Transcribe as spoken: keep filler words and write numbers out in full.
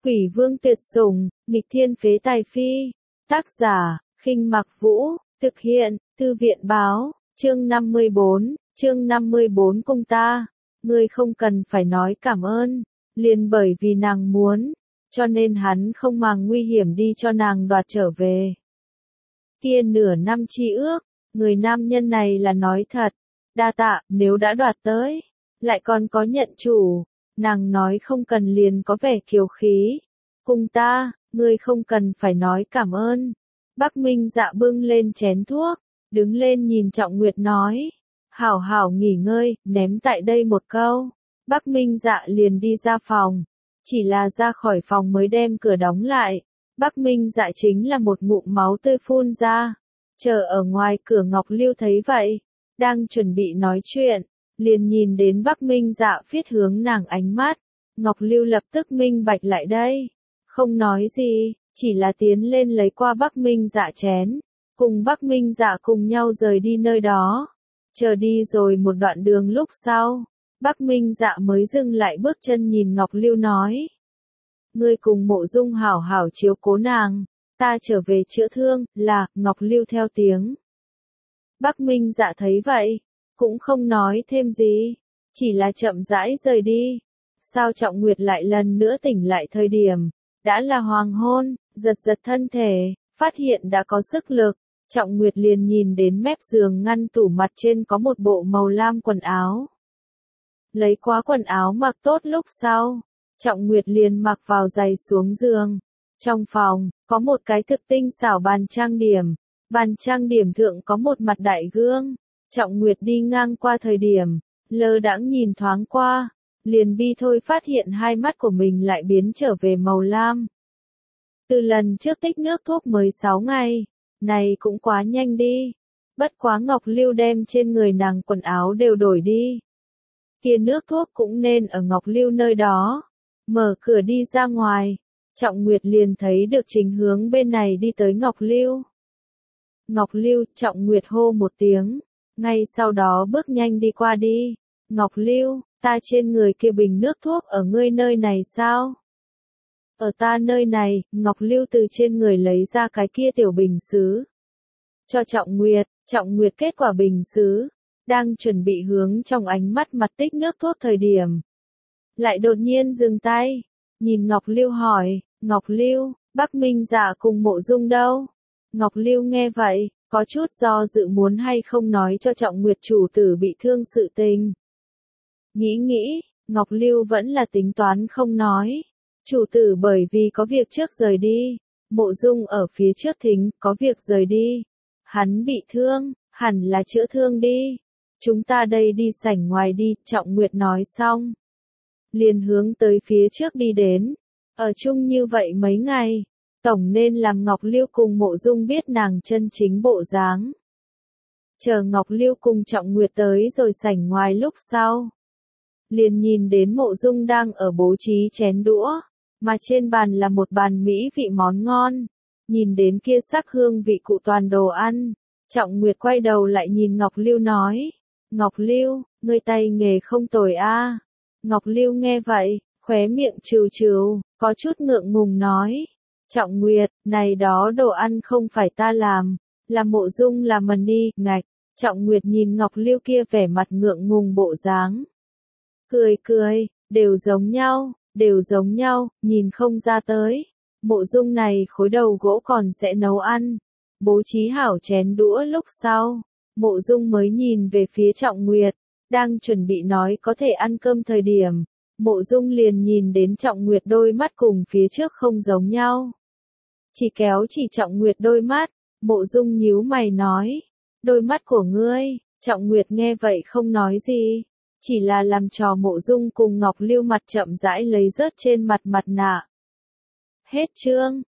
Quỷ vương tuyệt sủng, nghịch thiên phế tài phi. Tác giả, Khinh Mặc Vũ, thực hiện, Thư viện báo, chương năm mươi bốn, chương năm mươi bốn cung ta. Ngươi không cần phải nói cảm ơn, liền bởi vì nàng muốn, cho nên hắn không màng nguy hiểm đi cho nàng đoạt trở về. Kia nửa năm chi ước, người nam nhân này là nói thật, đa tạ, nếu đã đoạt tới, lại còn có nhận chủ, nàng nói không cần liền có vẻ kiêu khí. Cùng ta, ngươi không cần phải nói cảm ơn. Bắc Minh Dạ bưng lên chén thuốc, đứng lên nhìn Trọng Nguyệt nói, hảo hảo nghỉ ngơi, ném tại đây một câu. Bắc Minh Dạ liền đi ra phòng, chỉ là ra khỏi phòng mới đem cửa đóng lại. Bắc Minh Dạ chính là một ngụm máu tươi phun ra. Chờ ở ngoài cửa Ngọc Lưu thấy vậy, đang chuẩn bị nói chuyện, liền nhìn đến Bắc Minh Dạ phiết hướng nàng ánh mắt. Ngọc Lưu lập tức minh bạch lại đây, không nói gì, chỉ là tiến lên lấy qua Bắc Minh Dạ chén, cùng Bắc Minh Dạ cùng nhau rời đi nơi đó. Chờ đi rồi một đoạn đường lúc sau, Bắc Minh Dạ mới dừng lại bước chân nhìn Ngọc Lưu nói, ngươi cùng Mộ Dung hảo hảo chiếu cố nàng, ta trở về chữa thương. Là, Ngọc Lưu theo tiếng. Bắc Minh Dạ thấy vậy, cũng không nói thêm gì, chỉ là chậm rãi rời đi. Sao Trọng Nguyệt lại lần nữa tỉnh lại thời điểm, đã là hoàng hôn, giật giật thân thể, phát hiện đã có sức lực. Trọng Nguyệt liền nhìn đến mép giường ngăn tủ mặt trên có một bộ màu lam quần áo. Lấy quá quần áo mặc tốt lúc sau, Trọng Nguyệt liền mặc vào giày xuống giường. Trong phòng, có một cái thực tinh xảo bàn trang điểm. Bàn trang điểm thượng có một mặt đại gương. Trọng Nguyệt đi ngang qua thời điểm, lơ đãng nhìn thoáng qua, liền bi thôi phát hiện hai mắt của mình lại biến trở về màu lam. Từ lần trước tích nước thuốc mới sáu ngày, này cũng quá nhanh đi. Bất quá Ngọc Lưu đem trên người nàng quần áo đều đổi đi. Kia nước thuốc cũng nên ở Ngọc Lưu nơi đó. Mở cửa đi ra ngoài, Trọng Nguyệt liền thấy được Trình hướng bên này đi tới Ngọc Lưu. Ngọc Lưu, Trọng Nguyệt hô một tiếng, ngay sau đó bước nhanh đi qua đi. Ngọc Lưu, ta trên người kia bình nước thuốc ở ngươi nơi này sao? Ở ta nơi này. Ngọc Lưu từ trên người lấy ra cái kia tiểu bình sứ. Cho Trọng Nguyệt. Trọng Nguyệt kết quả bình sứ, đang chuẩn bị hướng trong ánh mắt mặt tích nước thuốc thời điểm. Lại đột nhiên dừng tay, nhìn Ngọc Lưu hỏi, Ngọc Lưu, Bắc Minh Dạ cùng Mộ Dung đâu? Ngọc Lưu nghe vậy, có chút do dự muốn hay không nói cho Trọng Nguyệt chủ tử bị thương sự tình. Nghĩ nghĩ, Ngọc Lưu vẫn là tính toán không nói. Chủ tử bởi vì có việc trước rời đi, Mộ Dung ở phía trước thính, có việc rời đi. Hắn bị thương, hẳn là chữa thương đi. Chúng ta đây đi sảnh ngoài đi, Trọng Nguyệt nói xong. Liền hướng tới phía trước đi đến. Ở chung như vậy mấy ngày, tổng nên làm Ngọc Lưu cùng Mộ Dung biết nàng chân chính bộ dáng. Chờ Ngọc Lưu cùng Trọng Nguyệt tới rồi sảnh ngoài lúc sau, liền nhìn đến Mộ Dung đang ở bố trí chén đũa, mà trên bàn là một bàn mỹ vị món ngon. Nhìn đến kia sắc hương vị cụ toàn đồ ăn, Trọng Nguyệt quay đầu lại nhìn Ngọc Lưu nói, Ngọc Lưu, ngươi tay nghề không tồi a. Ngọc Lưu nghe vậy, khóe miệng trừ trừ, có chút ngượng ngùng nói, Trọng Nguyệt, này đó đồ ăn không phải ta làm, là Mộ Dung làm mần đi. Ngạch. Trọng Nguyệt nhìn Ngọc Lưu kia vẻ mặt ngượng ngùng bộ dáng, cười cười, đều giống nhau, đều giống nhau, nhìn không ra tới. Mộ Dung này khối đầu gỗ còn sẽ nấu ăn. Bố trí hảo chén đũa lúc sau, Mộ Dung mới nhìn về phía Trọng Nguyệt, đang chuẩn bị nói có thể ăn cơm thời điểm. Mộ Dung liền nhìn đến Trọng Nguyệt đôi mắt cùng phía trước không giống nhau. Chỉ kéo chỉ Trọng Nguyệt đôi mắt, Mộ Dung nhíu mày nói, đôi mắt của ngươi. Trọng Nguyệt nghe vậy không nói gì, chỉ là làm trò Mộ Dung cùng Ngọc Lưu mặt chậm rãi lấy rớt trên mặt mặt nạ. Hết chương.